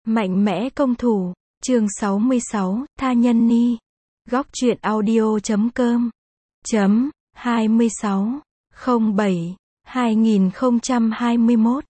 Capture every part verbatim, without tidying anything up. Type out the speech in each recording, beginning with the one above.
Mạnh mẽ công thủ, chương sáu mươi sáu, Tha Nhân Ni. Góc truyện audio chấm com. Chấm, hai mươi sáu, không bảy, hai nghìn không trăm hai mươi mốt.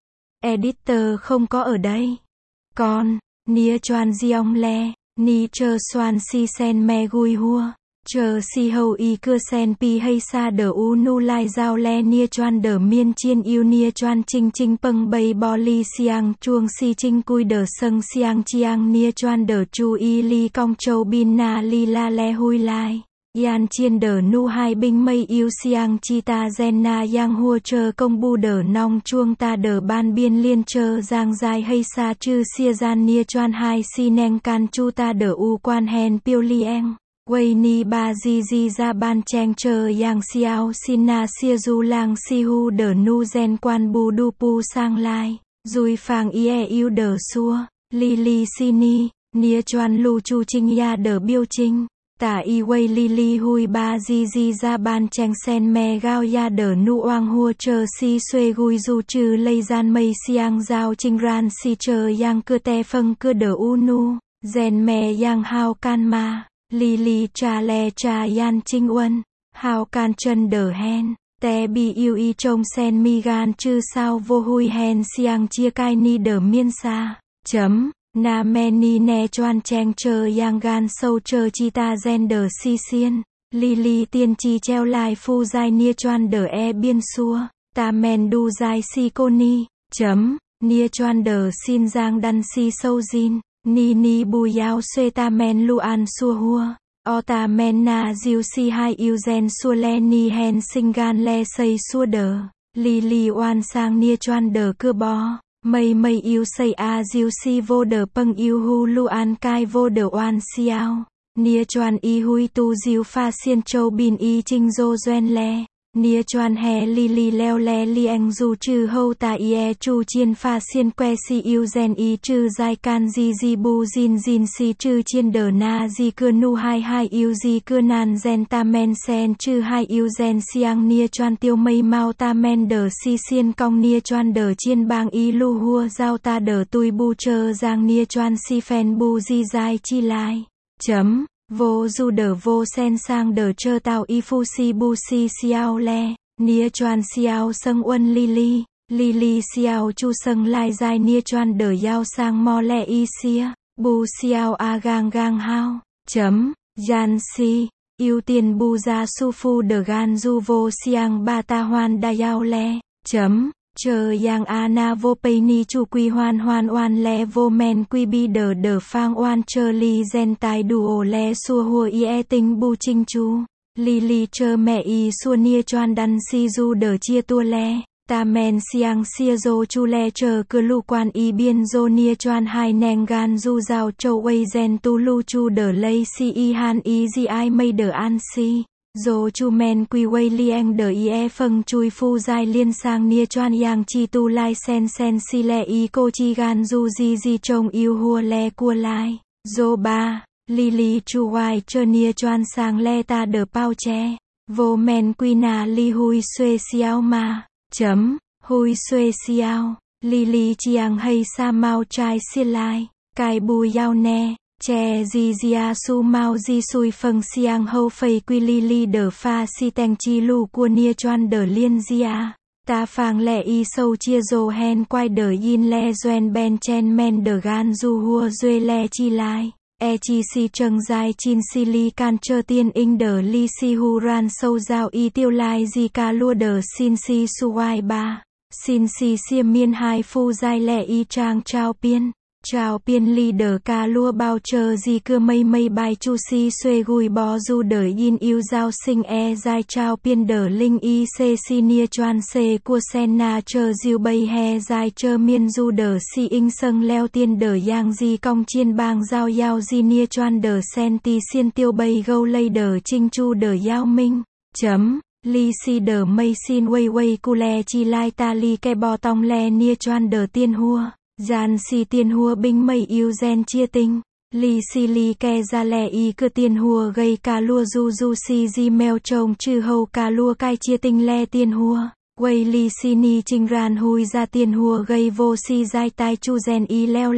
Editor không có ở đây. Con, Nia Choan Giong Le, Ni Chơ Soan Si Sen Me Gui Hua. Chờ si hầu y cưa sen pi hay sa đờ u nu lai giao le nia choan đờ miên chiên yêu nia choan chinh chinh pâng bay bo li siang chuông si chinh cui đờ sâng siang chiang nia choan đờ chu y li cong châu bin na li la le hui lai. Yan chiên đờ nu hai binh mây yêu siang chi ta gen na yang hua chơ công bu đờ nong chuông ta đờ ban biên liên chơ giang dài hay sa chư sia gian nia choan hai si neng can chu ta đờ u quan hen piêu lieng. Quay ni ba di di ra ban cheng chờ yang xiao xin na xia du lang si hu đờ nu gen quan bu du pu sang lai, dui phang ie yêu đờ xua, li li si ni, nia choan lu chu trinh ya đờ biêu trinh, tả y quay li li hui ba di di ra ban cheng sen me gao ya đờ nu oang hua chờ si xuê gui du trừ lây gian mây siang giao trinh ran si chờ yang cơ te phân cơ đờ u nu, gen me yang hao can ma. Li li cha le cha yan trinh uân, hào can chân đờ hen, te bi yêu y trông sen mi gan chư sao vô hui hen siang chia cai ni đờ miên sa, chấm, na me ni ne choan cheng chờ yang gan sâu chờ chi ta gen đờ si xiên, li li tiên chi treo lai phu dai nia choan đờ e biên xua, ta men du dai si cô ni, chấm, nia choan đờ xin giang đan si sâu zin. Ni ni bu yao xuê ta men lu an xua hua, o ta men na diu si hai yêu gen xua le ni hen sinh gan le xây xua đờ, li li oan sang nia choan đờ cưa bó, mây mây yêu xây a diu si vô đờ pâng yêu hu lu an cai vô đờ oan xiao, nia choan y hui tu diu pha xiên châu bin y trinh dô doen le. Nia choan he li li leo le li anh du chư hâu ta ie chu chiên pha xiên que si yêu gen y chư dai can di di bu zin zin si chư chiên đờ na di cưa nu hai hai yêu di cưa nan gen ta men sen chư hai yêu gen siang nia choan tiêu mây mau ta men đờ si xiên cong nia choan đờ chiên bang y lu hua giao ta đờ tui bu chơ giang nia choan si phen bu di dai chi lai. Chấm. Vô du đờ vô sen sang đờ chơ tao y phu si bu si xiao le, nia choan xiao sâng uân li li, li li xiao chu sâng lai dai nia choan đờ yao sang mo le y xia, bu xiao a gang gang hao, chấm, yan si, ưu tiên bu ra su phu đờ gan du vô siang ba ta hoan da yao le, chấm. Chờ yang ana vô pei ni chu quy hoan hoan oan le vô men quy bi đờ đờ phang oan chờ li gen tai duo le xua hua ie tinh bu trinh chu, li li chờ mẹ y xua nia choan đan si du đờ chia tua le, ta men siang xia dô chu le chờ cơ lu quan y biên dô nia choan hai neng gan du giao châu wei gen tu lu chu đờ lây si y han y di ai mây đờ an si. Dô chu men quy wei lieng đờ ie phân chui phu dai liên sang nia choan yang chi tu lai sen sen si le y cô chi gan du di di trông yêu hua le cua lai, dô ba, li li chu wai chơ nia choan sang le ta đờ pao che, vô men quy na li hui xuê xiao ma, chấm, hui xuê xiao, li li chiang hay sa mau trai si lai, cai bu yao ne. Che di zia su mau di sui phân siang hâu phây quy li li đờ pha si teng chi lu cua nia choan đờ liên zia, ta phang lẹ y sâu chia dô hen quai đờ yin le doen ben chen men đờ gan du hua duê le chi lai, e chi si trâng dai chin si li can chơ tiên inh đờ li si hu ran sâu giao y tiêu lai di ca lua đờ xin si su wai ba, xin si xiêm miên hai phu dai lẹ y trang trao piên. Chào piên ly đờ ca lua bao chờ gì cưa mây mây bài chu si xuê gùi bó du đờ yin yêu giao sinh e dai chào piên đờ linh y xê si nia choan xê cua sen na chờ diêu bay he dai chơ miên du đờ si inh sâng leo tiên đờ yang di cong chiên bang giao yao di nia choan đờ sen ti xiên tiêu bay gâu lây đờ trinh chu đờ yao minh, chấm, li si đờ mây xin wei wei cu le chi lai ta li ke bò tong le nia choan đờ tiên hua. Gian si tiên hua binh mây yêu gen chia tinh, li si li ke ra le y cơ tiên hua gây ca lua du du si di meo trông chư hâu ca lua cai chia tinh le tiên hua, quay li si ni trinh ran hui ra tiên hua gây vô si dai tai chu gen y leo le,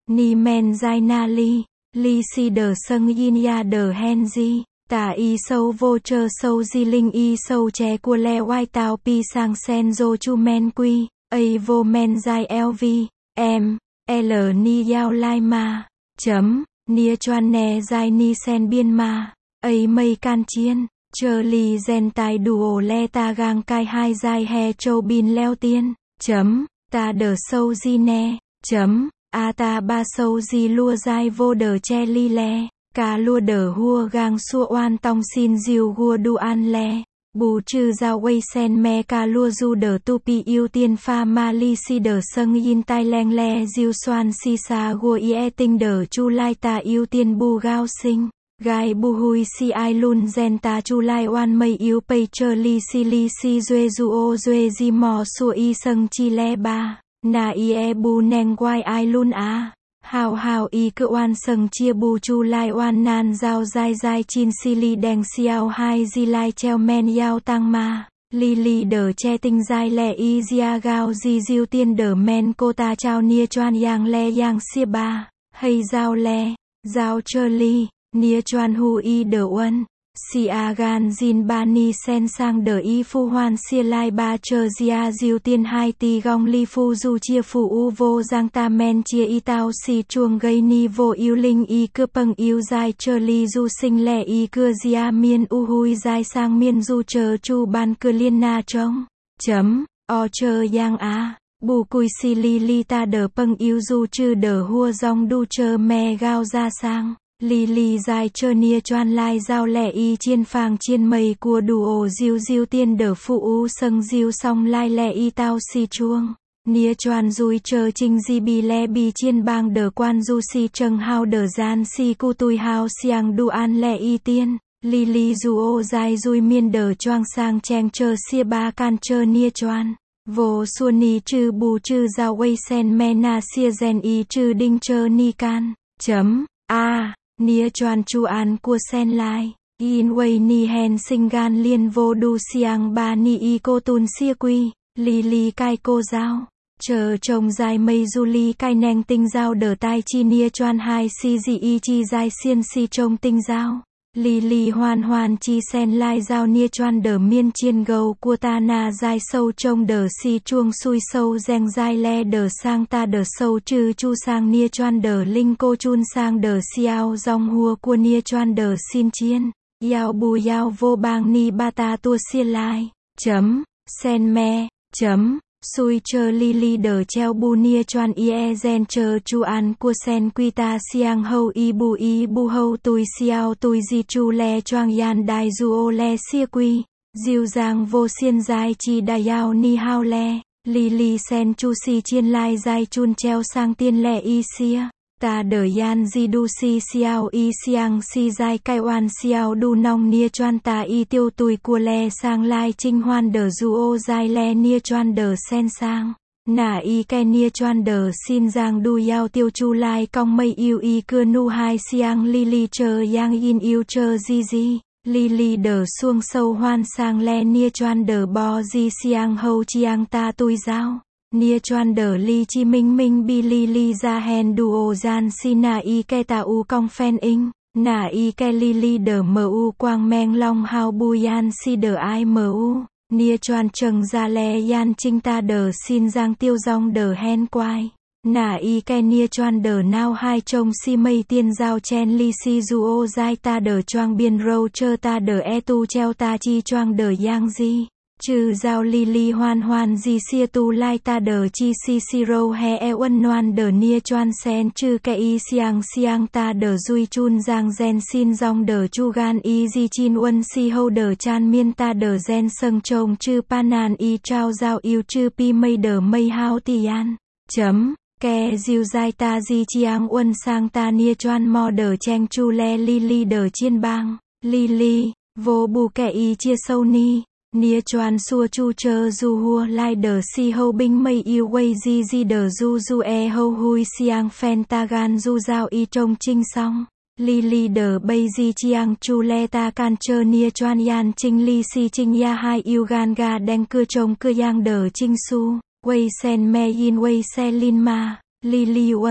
ni men giai na li, li si đờ sâng yin ya đờ hen di, tà y sâu vô chơ sâu di linh y sâu che của le oai tao pi sang sen dô chu men quy, a vô men giai lv, em, l ni yao lai ma, chấm, nia choan nè giai ni sen biên ma, a mây can chiên, chơ li gen tai đùa le ta gang cai hai giai he châu bin leo tiên, chấm, ta đờ sâu di nè, chấm, a ta ba sâu di lua giai vô đờ che li le, ca lua đờ hua gang xua oan tong xin diêu gua du an le, bù trừ giao quay sen me ca lua du đờ tu pi yêu tiên pha ma li si đờ sâng yin tai leng le diêu xoan si sa gua ie tinh đờ chu lai ta yêu tiên bu gao sinh. Gai bu hui si ai lun gen ta chu lai oan mây yêu pei chơ li si li si duê du ô duê di mò su y sâng chi le ba, na i e bu neng quai ai lun á, hào hào y cơ oan sâng chia bu chu lai oan nan giao dai dai chin si li đeng xiao hai di lai treo men yao tăng ma, li li đờ che tinh dai le y zia gao di diêu tiên đờ men cô ta trao nia choan yang le yang xia ba, hay giao le, giao chơ li. Nia choan hu y đờ uân, si a gan jin ba ni sen sang đờ y phu hoan xia lai ba chơ zia diêu tiên hai ti gong li phu du chia phu u vô giang ta men chia y tao si chuông gây ni vô yêu linh y cơ pâng yêu dai chơ li du sinh lẻ y cơ zia miên u hui dai sang miên du chơ chu ban cơ liên na trông, chấm, o chơ yang á. Bù cùi si li li ta đờ pâng yêu du chư đờ hua dong du chơ me gao ra sang. Li li dài chơ nia choan lai giao lẻ y chiên phàng chiên mây cua đủ ổ diêu diêu tiên đờ phụ u sâng diêu song lai lẻ y tao si chuông. Nia choan dùi chơ trinh di bi le bi chiên bang đờ quan du si trâng hao đờ gian si cu tui hao siang du an lẻ y tiên. Li li du ô dài dùi miên đờ choang sang cheng chơ xia ba can chơ nia choan. Vô xua ni chư bù chư giao quay sen me na xia gen y chư đinh chơ ni can. Chấm. A. Nia choan chu an cua sen lai, in wei ni hen sinh gan liên vô du siang ba ni y cô tun xia quy, li li cai cô giao, chờ trồng dài mây du li cai neng tinh giao đờ tai chi nia choan hai si di y chi dài xiên si trông tinh giao, li li hoan hoan chi sen lai giao nia choan đờ miên chiên gầu cua ta na dài sâu trông đờ si chuông xui sâu reng dài le đờ sang ta đờ sâu chư chu sang nia choan đờ linh cô chun sang đờ xiao dòng hua cua nia choan đờ xin chiên, yao bù yao vô bang ni ba ta tua xia lai, chấm, sen me, chấm. Xui chơ li li đờ treo bu nia choan ie gen chơ chu an cua sen quy ta siang hâu y bu y bu hâu tui xiao tui di chu le choang yan đai du ô le xia quy, diêu giang vô xiên dai chi đa yao ni hao le, li li sen chu si chiên lai dai chun treo sang tiên le y xia, ta đờ yan di du si xiao y siang si dai cai oan xiao du nong nia choan ta y tiêu tui cua le sang lai trinh hoan đờ du ô dai le nia choan đờ sen sang, nả y ke nia choan đờ xin giang du yao tiêu chu lai cong mây yêu y cưa nu hai siang li li chơ yang yin yêu chơ di di, li li đờ xuông sâu hoan sang le nia choan đờ bo di siang hâu chiang ta tui giao. Nia choan đờ li chi minh minh bi li li ra hen du ô gian si na y ke ta u cong phen ing, na y ke li li đờ mu quang meng long hao bu yan si đờ ai mu, nia choan trần ra le yan trinh ta đờ xin giang tiêu dong đờ hen quai, na y ke nia choan đờ nao hai trông si mây tiên giao chen li si du ô dai ta đờ choang biên râu chơ ta đờ e tu treo ta chi choang đờ yang di. Chư giao li li hoan hoan di xia tu lai ta đờ chi si si rô he e uân noan đờ nia choan sen chư ke y siang siang ta đờ dui chun giang gen xin dòng đờ chu gan y di chin uân si hâu đờ chan miên ta đờ gen sâng trông chư pa nan y trao giao yêu chư pi mây đờ mây hao ti an. Chấm. Ke diêu dai ta di chiang uân sang ta nia choan mo đờ cheng chu le li li đờ chiên bang, li li, vô bù ke y chia sâu ni. Nia choan xua chu chơ du hua lai đờ si hâu binh mây yêu quay di di đờ du du e hâu hui siang phen ta gan du giao y trông trinh song, li li đờ bay di chiang chu le ta can chơ nia choan yan trinh li si trinh ya hai yêu gan ga đen cưa trông cưa yang đờ trinh su, quay sen me yin quay se lin ma, li li uân.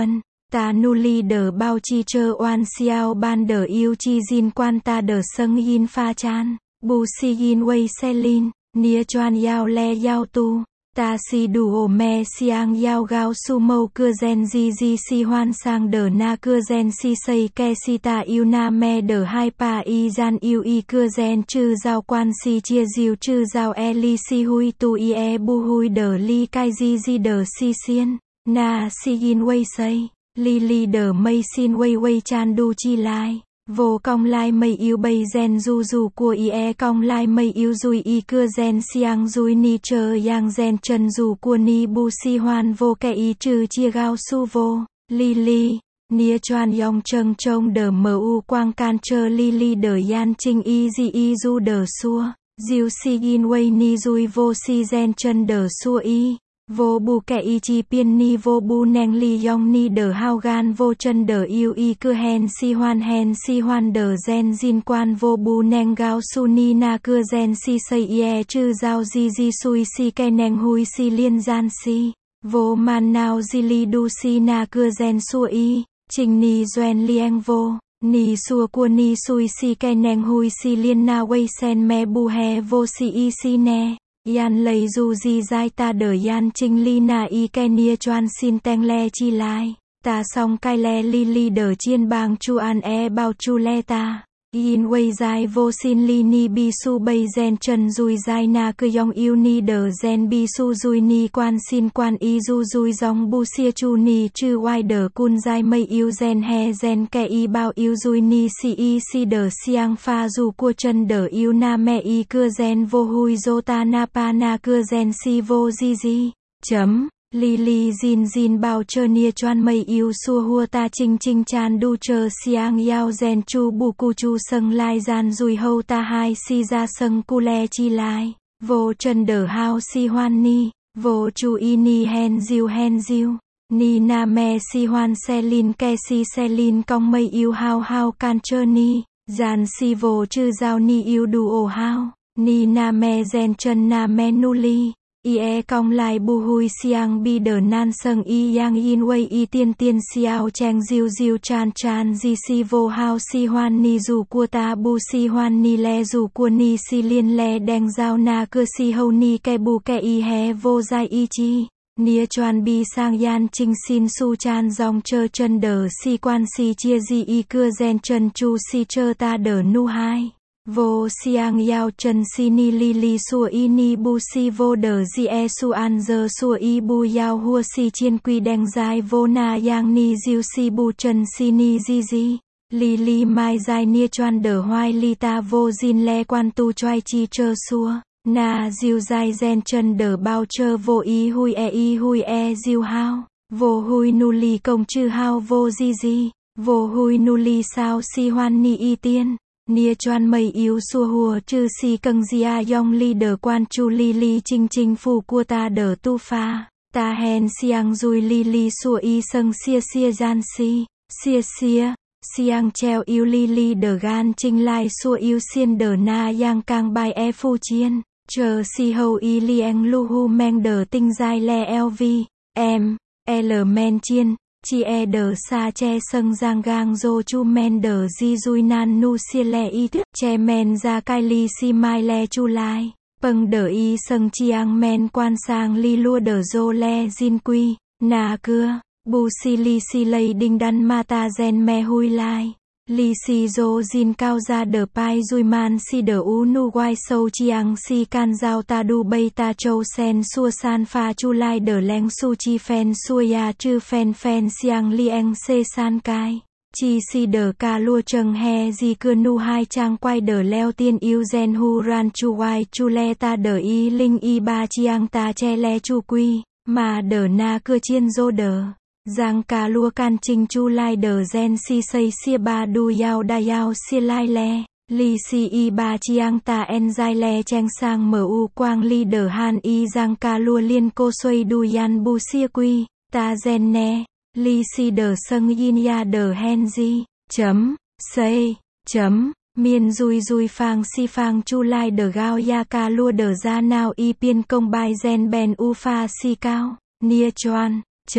Ta nu li đờ bao chi chơ oan xiao ban đờ yêu chi jin quan ta đờ sâng yin pha chan, bu si yin wei se lin, nia choan yao le yao tu, ta si đủ ổ me siang yao gao su mâu cưa gen di di si hoan sang đờ na cưa gen si xây ke si ta yêu na me đờ hai pa y gian yêu y cưa gen chư giao quan si chia diêu chư giao e li si hui tu y e bu hui đờ li kai di di đờ si xiên, na si yin wei xây. Li li đờ mây xin wei wei chan du chi lai, vô cong lai mây yêu bay gen du du của y e cong lai mây yêu dui y cưa gen siang dui ni chờ yang gen chân du của ni bu si hoan vô kẻ y trừ chia gao su vô, li li, nia choan yong trâng trông đờ mờ u quang can chơ li li đờ yan trinh y di y du đờ xua, diêu si yin wei ni dui vô si gen chân đờ xua y. Vô bu kẻ y chi piên ni vô bu neng li yong ni đờ hao gan vô chân đờ yêu y cưa hen si hoan hen si hoan đờ gen jin quan vô bu neng gao su ni na cưa gen si xây ye chư giao di di sui si ke neng hui si liên gian si. Vô man nao di li du si na cưa gen su y, trình ni doen lieng vô. Ni xua của ni sui si ke neng hui si liên na wei sen me bu he vô si y si ne. Yan lấy du di dai ta đờ yan trinh li na y ke nia choan xin teng le chi lai, ta song kai le li li đờ chiên bang chu an e bao chu le ta, yin wei dai vô xin li ni bi su bay gen chân dui dai na cư yong yêu ni đờ gen bi su dui ni quan xin quan y du dui dòng bu sia chu ni chư wai đờ kun dai mây yêu gen he gen ke y bao yêu dui ni si y si đờ siang pha du cua chân đờ yêu na me y cưa gen vô hui dô ta na pa na cưa gen si vô di di, chấm. Li li jin jin bao chơ nia choan mây yêu xua hua ta chinh chinh chan du chơ siang yao gen chu bu cu chu sâng lai gian dùi hâu ta hai si ra sâng cu le chi lai, vô chân đờ hao si hoan ni, vô chu y ni hen diêu hen diêu, ni na me si hoan se lin ke si se lin cong mây yêu hao hao can chơ ni, gian si vô chư giao ni yêu du ổ hao, ni na me gen chân na me nu li. Y e cong lai bu hui siang bi đờ nan sâng y yang yin wei y tiên tiên xiao cheng diêu diêu chan chan di si vô hao si hoan ni dù cua ta bu si hoan ni le dù cua ni si liên le đeng giao na cưa si hâu ni ke bu ke y he vô dai y chi, nia choan bi sang yan trinh xin su chan dòng chơ chân đờ si quan si chia di y cưa gen chân chu si chơ ta đờ nu hai. Vô siang yao chân si ni li li sua y ni bu si vô đờ di e su an giờ sua y bu yao hua si chiên quy đeng dai vô na yang ni diêu si bu chân si ni di di. Li li mai dai nia choan đờ hoai li ta vô jin le quan tu choai chi chơ xua. Na diêu dai gen chân đờ bao chơ vô y hui e y hui e diêu hao. Vô hui nu li công chư hao vô di di. Vô hui nu li sao si hoan ni y tiên. Nia choan mây yêu xua hùa chư si câng gia yong li đờ quan chu li li chinh chinh phù cua ta đờ tu pha, ta hen siang dui li li xua y sâng xia xia gian si, xia xia, siang treo yêu li li đờ gan chinh lai xua yêu xiên đờ na yang cang bai e phu chiên, chờ si hâu y lieng lu hu meng đờ tinh dai le el vi, em, l men chiên. Chi e đờ sa che sâng giang gang dô chu men đờ di dui nan nu xia le y thức che men ra kai li si mai le chu lai, pâng đờ y sâng chiang men quan sang li lua đờ dô le jin quy, na cưa, bu si li si lây đinh đan ma ta gen me hui lai. Li si dô jin cao ra đờ pai dui man si đờ u nu wai sâu chiang si can giao ta du bay ta châu sen xua san pha chu lai đờ leng su chi phen xua ya chư phen phen siang lieng se san kai. Chi si đờ ca lua trần he di cưa nu hai trang quay đờ leo tiên yêu gen hu ran chu wai chu le ta đờ y linh y ba chiang ta che le chu quy, mà đờ na cưa chiên dô đờ. Giang ca lua can trinh chu lai đờ gen si xây xia ba du yao da yao xia lai le, li si y ba chiang ta en dai le cheng sang mu quang li đờ han y giang ca lua liên cô xuôi du yan bu xia quy, ta gen ne, li si đờ sâng yin ya đờ hen di, chấm, xây, chấm, miên dui dui phang si phang chu lai đờ gao ya ca lua đờ ra nào y piên công bai gen ben u pha si cao, nia choan, chấm.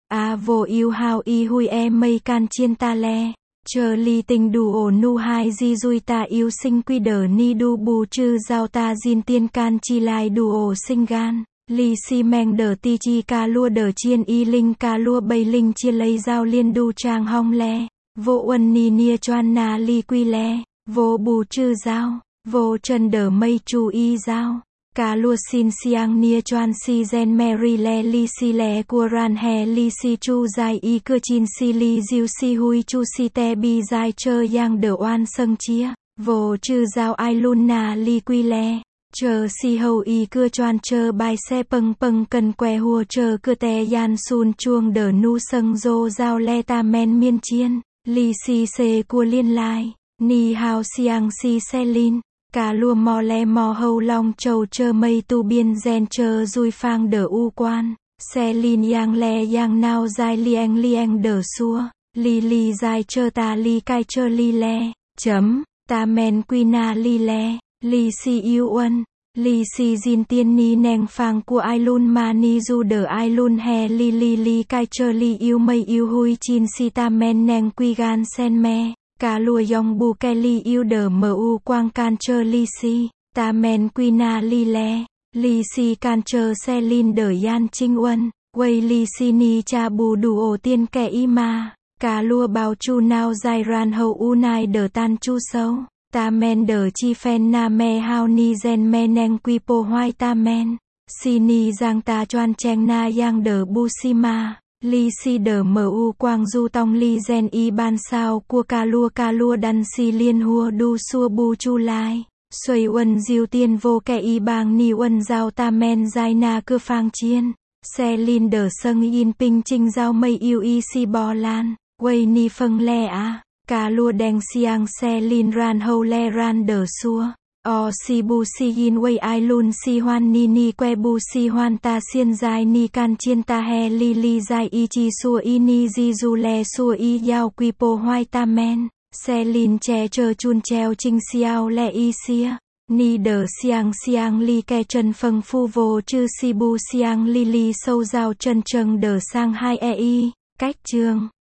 A vô yêu hao y hui e mây can chiên ta le. Chờ ly tình đủ ổ nu hai di dui ta yêu sinh quy đờ ni đu bù chư giao ta diên tiên can chi lai đủ ổ sinh gan. Ly si meng đờ ti chi ca lua đờ chiên y linh ca lua bay linh chia lấy giao liên đu trang hong le. Vô uân ni nia choan na ly quy le. Vô bù chư giao. Vô trần đờ mây chu y giao. Ca lua xin siang nia choan si gen mary le li si le cua ran he li si chu dài y cơ chin si li diu si hui chu si te bi dài chơ yang đờ oan sâng chia. Vô chư giao ai lun na li quy le. Chờ si hầu y cưa choan chơ bài xe pâng pâng cần que hùa chờ cưa te yan sun chuông đờ nu sâng dô giao le ta men miên chiên. Li si se cua liên lai. Ni hao siang si se lin. Cả lua mò le mò hầu long trầu chơ mây tu biên gen chơ dui phang đờ u quan. Se lin yang le yang nao dài lieng lieng đờ xua. Li li dài chơ ta li cai chơ li le. Chấm. Ta men quy na li le. Li si yêu uân. Li si jin tiên ni neng phang của ai lun ma ni du đờ ai lun he li li li cai chơ li yêu mây yêu hui chin si ta men neng quy gan sen me. Cả lùa yong bu ke li yêu đờ mu quang can chơ li si. Ta men quy na li le. Li si can chơ se lin đờ yan trinh uân. Quay li si ni cha bù đủ ổ tiên kẻ y ma. Cả lùa bao chu nao dài ran hậu u nai đờ tan chu sâu. Ta men đờ chi phen na me hao ni gen me neng quy po hoai ta men. Si ni giang ta choan cheng na yang đờ bu si ma. Li si đờ mu quang du tong li gen y ban sao cua ca lua ca lua đan si liên hua du xua bu chu lai. Xuôi uân diêu tiên vô kẻ y bang ni uân giao ta men dài na cưa phang chiên. Se lin đờ sâng yin ping trinh giao mây yêu y si bò lan. Quay ni phân le a. Ca lua đeng siang se lin ran hâu le ran đờ xua. O si bu si yin way ai lun si hoan ni ni que bu si hoan ta xiên dài ni can chiên ta he li li dài y chi xua y ni di du le xua y yao quy po hoai ta men. Se lin che chờ chun treo trinh xiao le y xia. Ni đờ siang siang li ke chân phâng phu vô chư si bu siang li li sâu giao chân trâng đờ sang hai e y. Cách chương.